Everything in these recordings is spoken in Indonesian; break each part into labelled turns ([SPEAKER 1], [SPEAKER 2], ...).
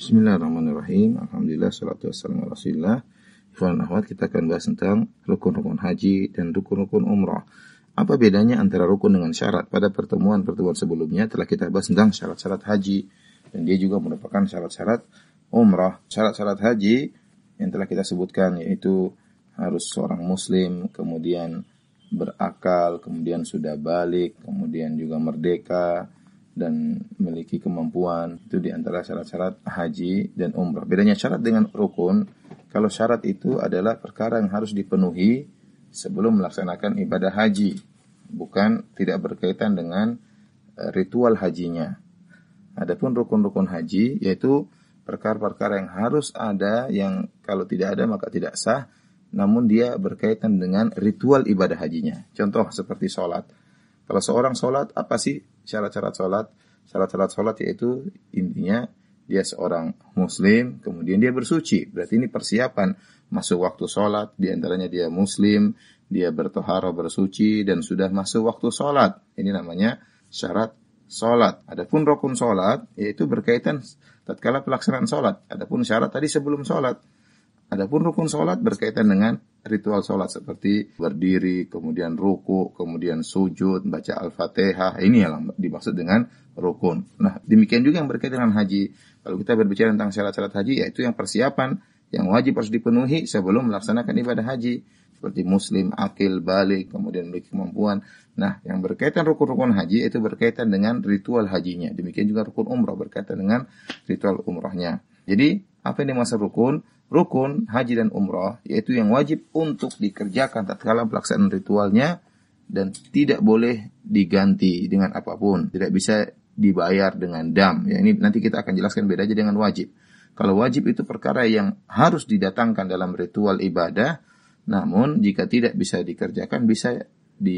[SPEAKER 1] Bismillahirrahmanirrahim. Alhamdulillah, salatu wassalamu ala Rasulillah. Ikhwan akhwat, kita akan bahas tentang rukun-rukun haji dan rukun-rukun umrah. Apa bedanya antara rukun dengan syarat? Pada pertemuan-pertemuan sebelumnya telah kita bahas tentang syarat-syarat haji, dan dia juga merupakan syarat-syarat umrah. Syarat-syarat haji yang telah kita sebutkan yaitu harus seorang muslim, kemudian berakal, kemudian sudah balik, kemudian juga merdeka dan memiliki kemampuan. Itu di antara syarat-syarat haji dan umrah. Bedanya syarat dengan rukun, kalau syarat itu adalah perkara yang harus dipenuhi sebelum melaksanakan ibadah haji, bukan tidak berkaitan dengan ritual hajinya. Adapun rukun-rukun haji yaitu perkara-perkara yang harus ada, yang kalau tidak ada maka tidak sah, namun dia berkaitan dengan ritual ibadah hajinya. Contoh seperti sholat. Kalau seorang sholat, apa sih syarat-syarat sholat? Syarat-syarat sholat yaitu intinya dia seorang muslim, kemudian dia bersuci. Berarti ini persiapan masuk waktu sholat. Di antaranya dia muslim, dia bertohara, bersuci, dan sudah masuk waktu sholat. Ini namanya syarat sholat. Adapun rukun sholat yaitu berkaitan tatkala pelaksanaan sholat. Adapun syarat tadi sebelum sholat. Adapun rukun sholat berkaitan dengan ritual sholat seperti berdiri, kemudian ruku, kemudian sujud, baca Al-Fatihah. Ini yang dimaksud dengan rukun. Nah, demikian juga yang berkaitan dengan haji. Kalau kita berbicara tentang syarat-syarat haji, yaitu yang persiapan yang wajib harus dipenuhi sebelum melaksanakan ibadah haji. Seperti muslim, akil, balik, kemudian memiliki kemampuan. Nah, yang berkaitan rukun-rukun haji itu berkaitan dengan ritual hajinya. Demikian juga rukun umrah berkaitan dengan ritual umrahnya. Jadi, apa yang dimaksud rukun? Rukun haji dan umrah yaitu yang wajib untuk dikerjakan tatkala pelaksanaan ritualnya dan tidak boleh diganti dengan apapun, tidak bisa dibayar dengan dam. Ya, ini nanti kita akan jelaskan bedanya dengan wajib. Kalau wajib itu perkara yang harus didatangkan dalam ritual ibadah, namun jika tidak bisa dikerjakan bisa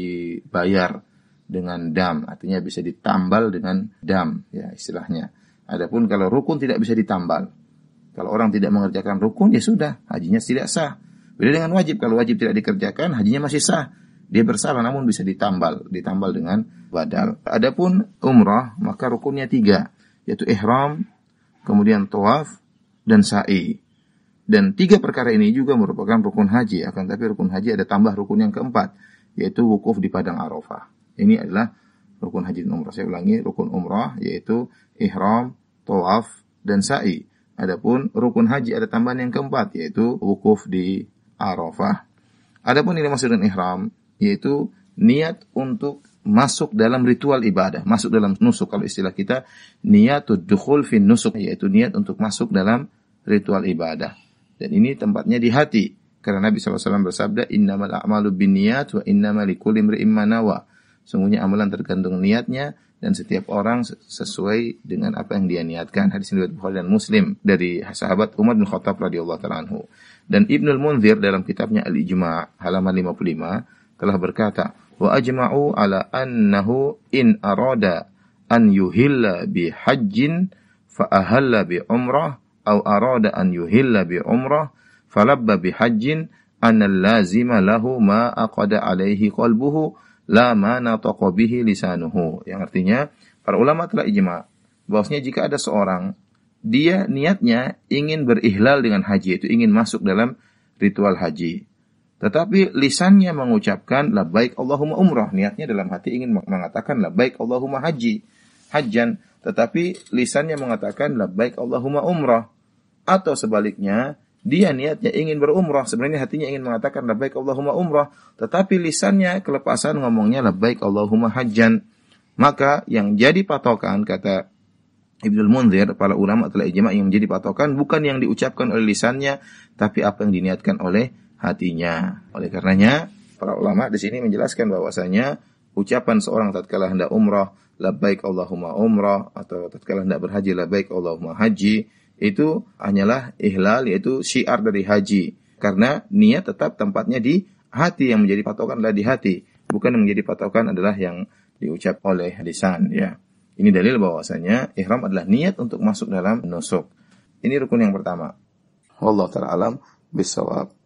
[SPEAKER 1] dibayar dengan dam, artinya bisa ditambal dengan dam, ya istilahnya. Adapun kalau rukun tidak bisa ditambal. Kalau orang tidak mengerjakan rukun, ya sudah, hajinya tidak sah. Beda dengan wajib, kalau wajib tidak dikerjakan, hajinya masih sah. Dia bersalah namun bisa ditambal dengan badal. Adapun umrah, maka rukunnya 3, yaitu ihram, kemudian tawaf, dan sa'i. Dan 3 perkara ini juga merupakan rukun haji, akan tapi rukun haji ada tambah rukun yang keempat, yaitu wukuf di padang Arafah. Ini adalah rukun haji dan umrah. Saya ulangi, rukun umrah yaitu ihram, tawaf, dan sa'i. Adapun rukun haji ada tambahan yang keempat, yaitu wukuf di Arafah. Adapun ini maksud dengan ihram, yaitu niat untuk masuk dalam ritual ibadah, masuk dalam nusuk. Kalau istilah kita, niatud dukhul fin nusuk, yaitu niat untuk masuk dalam ritual ibadah. Dan ini tempatnya di hati. Karena Nabi SAW bersabda, innamal a'malu binniyat wa innamal likulli imri'in ma nawa. Sungguhnya amalan tergantung niatnya, dan setiap orang sesuai dengan apa yang dia niatkan. Hadis riwayat Bukhari dan Muslim dari sahabat Umar bin Khattab radhiyallahu ta'ala anhu. Dan Ibnul Munzir dalam kitabnya Al-Ijma' halaman 55 telah berkata, wa ajma'u ala annahu in arada an yuhilla bi hajjin fa ahalla bi umrah aw arada an yuhilla bi umrah falabba bi hajjin anna lazima lahu ma aqada alaihi qalbuhu la ma nataqa bihi lisanuhu. Yang artinya para ulama telah ijma bahwasanya jika ada seorang dia niatnya ingin berihlal dengan haji, itu ingin masuk dalam ritual haji, tetapi lisannya mengucapkan labbaik Allahumma umrah, niatnya dalam hati ingin mengatakan labbaik Allahumma hajjan, tetapi lisannya mengatakan labbaik Allahumma umrah. Atau sebaliknya, dia niatnya ingin berumrah, sebenarnya hatinya ingin mengatakan labbaik Allahumma umrah, tetapi lisannya kelepasan ngomongnya labbaik Allahumma hajjan. Maka yang jadi patokan, kata Ibnul Munzir, para ulama telah ijma' yang menjadi patokan bukan yang diucapkan oleh lisannya, tapi apa yang diniatkan oleh hatinya. Oleh karenanya, para ulama di sini menjelaskan bahwasanya ucapan seorang tatkala hendak umrah labbaik Allahumma umrah, atau tatkala hendak berhaji labbaik Allahumma haji, itu hanyalah ihlal, yaitu syiar dari haji. Karena niat tetap tempatnya di hati, yang menjadi patokan adalah di hati. Bukan yang menjadi patokan adalah yang diucap oleh lisan. Ya. Ini dalil bahwasanya ihram adalah niat untuk masuk dalam nusuk. Ini rukun yang pertama. Wallahu ta'ala alam bisawab.